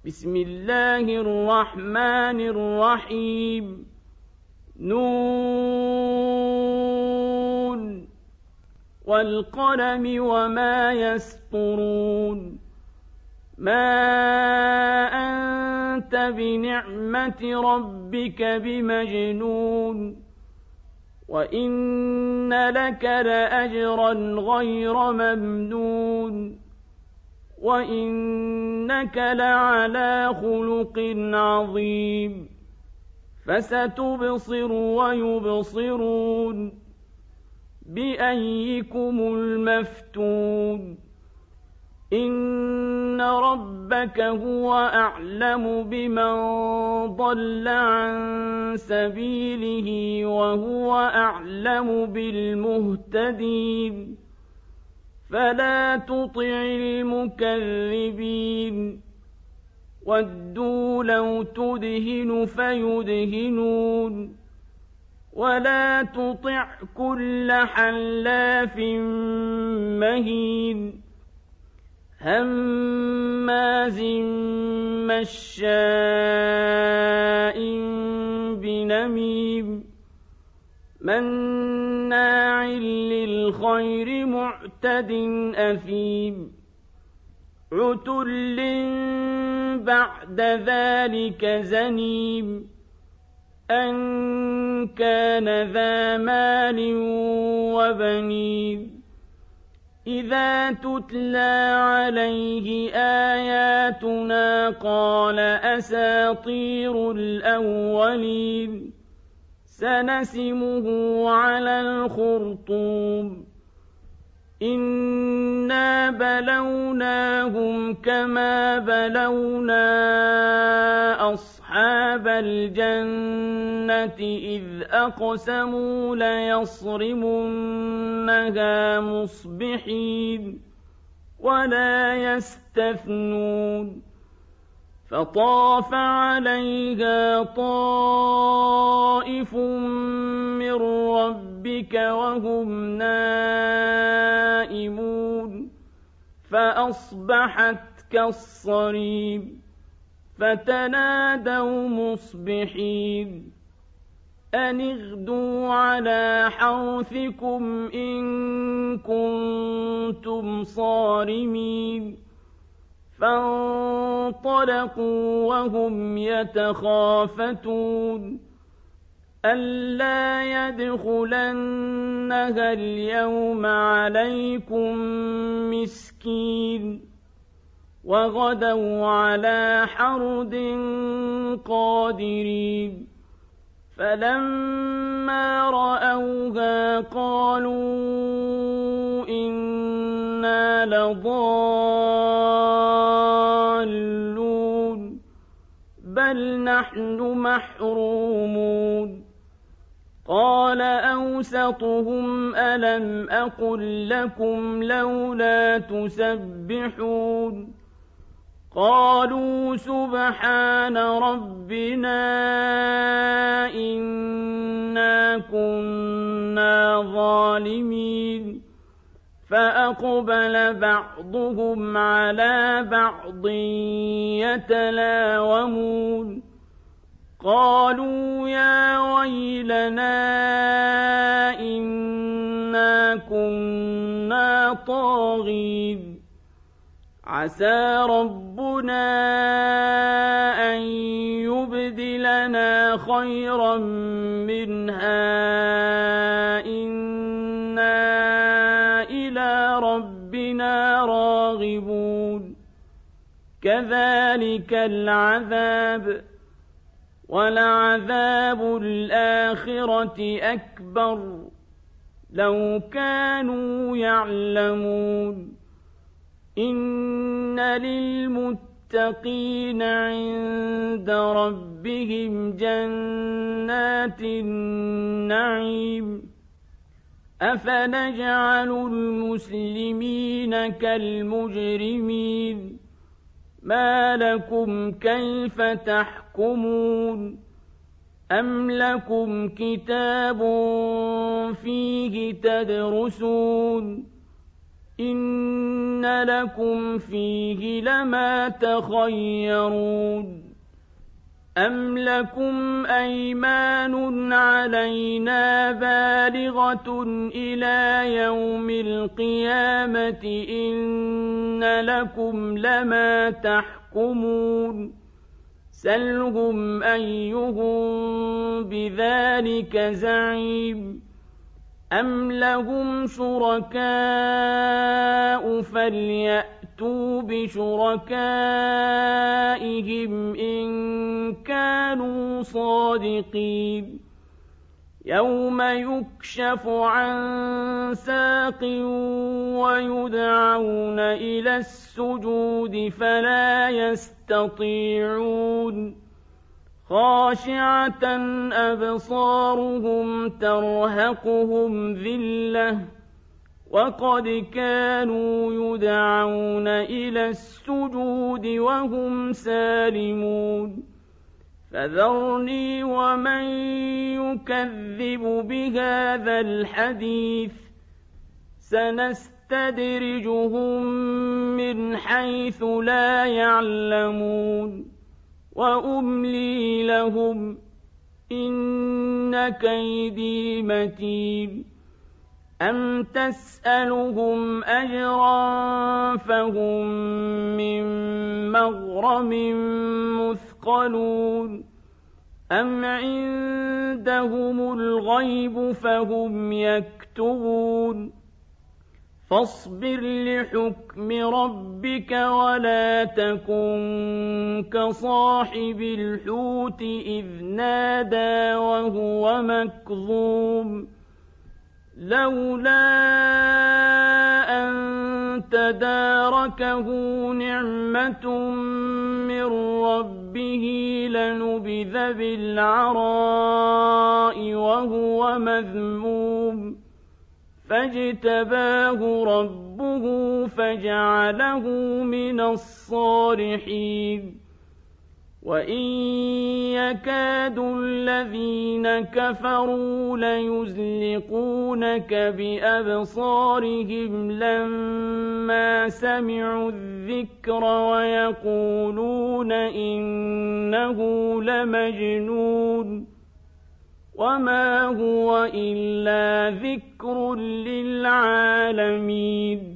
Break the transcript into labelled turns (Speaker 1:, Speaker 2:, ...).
Speaker 1: بسم الله الرحمن الرحيم نون والقلم وما يسطرون ما أنت بنعمة ربك بمجنون وإن لك لأجرا غير ممنون وإنك لعلى خلق عظيم فستبصر ويبصرون بأيكم المفتون إن ربك هو أعلم بمن ضل عن سبيله وهو أعلم بالمهتدين فلا تطع المكذبين ودوا لو تدهن فيدهنون ولا تطع كل حلاف مهين هماز مشاء بنميم مناع للخير معتد أثيم عتل بعد ذلك زنيم أن كان ذا مال وبنين إذا تتلى عليه آياتنا قال أساطير الأولين سنسمه على الخرطوم إنا بلوناهم كما بلونا أصحاب الجنة إذ أقسموا ليصرمنها مصبحين ولا يستثنون فطاف عليها طائف من ربك وهم نائمون فأصبحت كالصريم فتنادوا مصبحين أن اغدوا على حرثكم إن كنتم صارمين فانطلقوا وهم يتخافتون ألا يدخلنها اليوم عليكم مسكين وغدوا على حرد قادرين فلما رأوها قالوا إنا لضالون بل نحن محرومون قال أوسطهم ألم أقل لكم لولا تسبحون قالوا سبحان ربنا إنا كنا ظالمين فأقبل بعضهم على بعض يتلاومون قالوا يا ويلنا إنا كنا طاغين عسى ربنا أن يبدلنا خيرا منها إنا إلى ربنا راغبون كذلك العذاب ولعذاب الآخرة أكبر لو كانوا يعلمون إن للمتقين عند ربهم جنات النعيم أفنجعل المسلمين كالمجرمين ما لكم كيف تحكمون أم لكم كتاب فيه تدرسون إن لكم فيه لما تخيرون أم لكم أيمان علينا بالغة إلى يوم القيامة إن لكم لما تحكمون سلهم أيهم بذلك زعيم أم لهم شركاء فليأتوا بشركائهم إن كانوا صادقين يوم يكشف عن ساق ويدعون إلى السجود فلا يستطيعون خاشعة أبصارهم ترهقهم ذلة وقد كانوا يدعون إلى السجود وهم سالمون فذرني ومن يكذب بهذا الحديث سنستدرجهم من حيث لا يعلمون وأملي لهم إن كيدي متين أم تسألهم أجرا فهم من مغرم مثقلون أم عندهم الغيب فهم يكتبون فاصبر لحكم ربك ولا تكن كصاحب الحوت إذ نادى وهو مكظوم لولا أن تداركه نعمة من ربه لنبذ بالعراء وهو مذموم فاجتباه ربه فجعله من الصالحين وإن يكاد الذين كفروا ليزلقونك بأبصارهم لما سمعوا الذكر ويقولون إنه لمجنون وما هو إلا ذكر للعالمين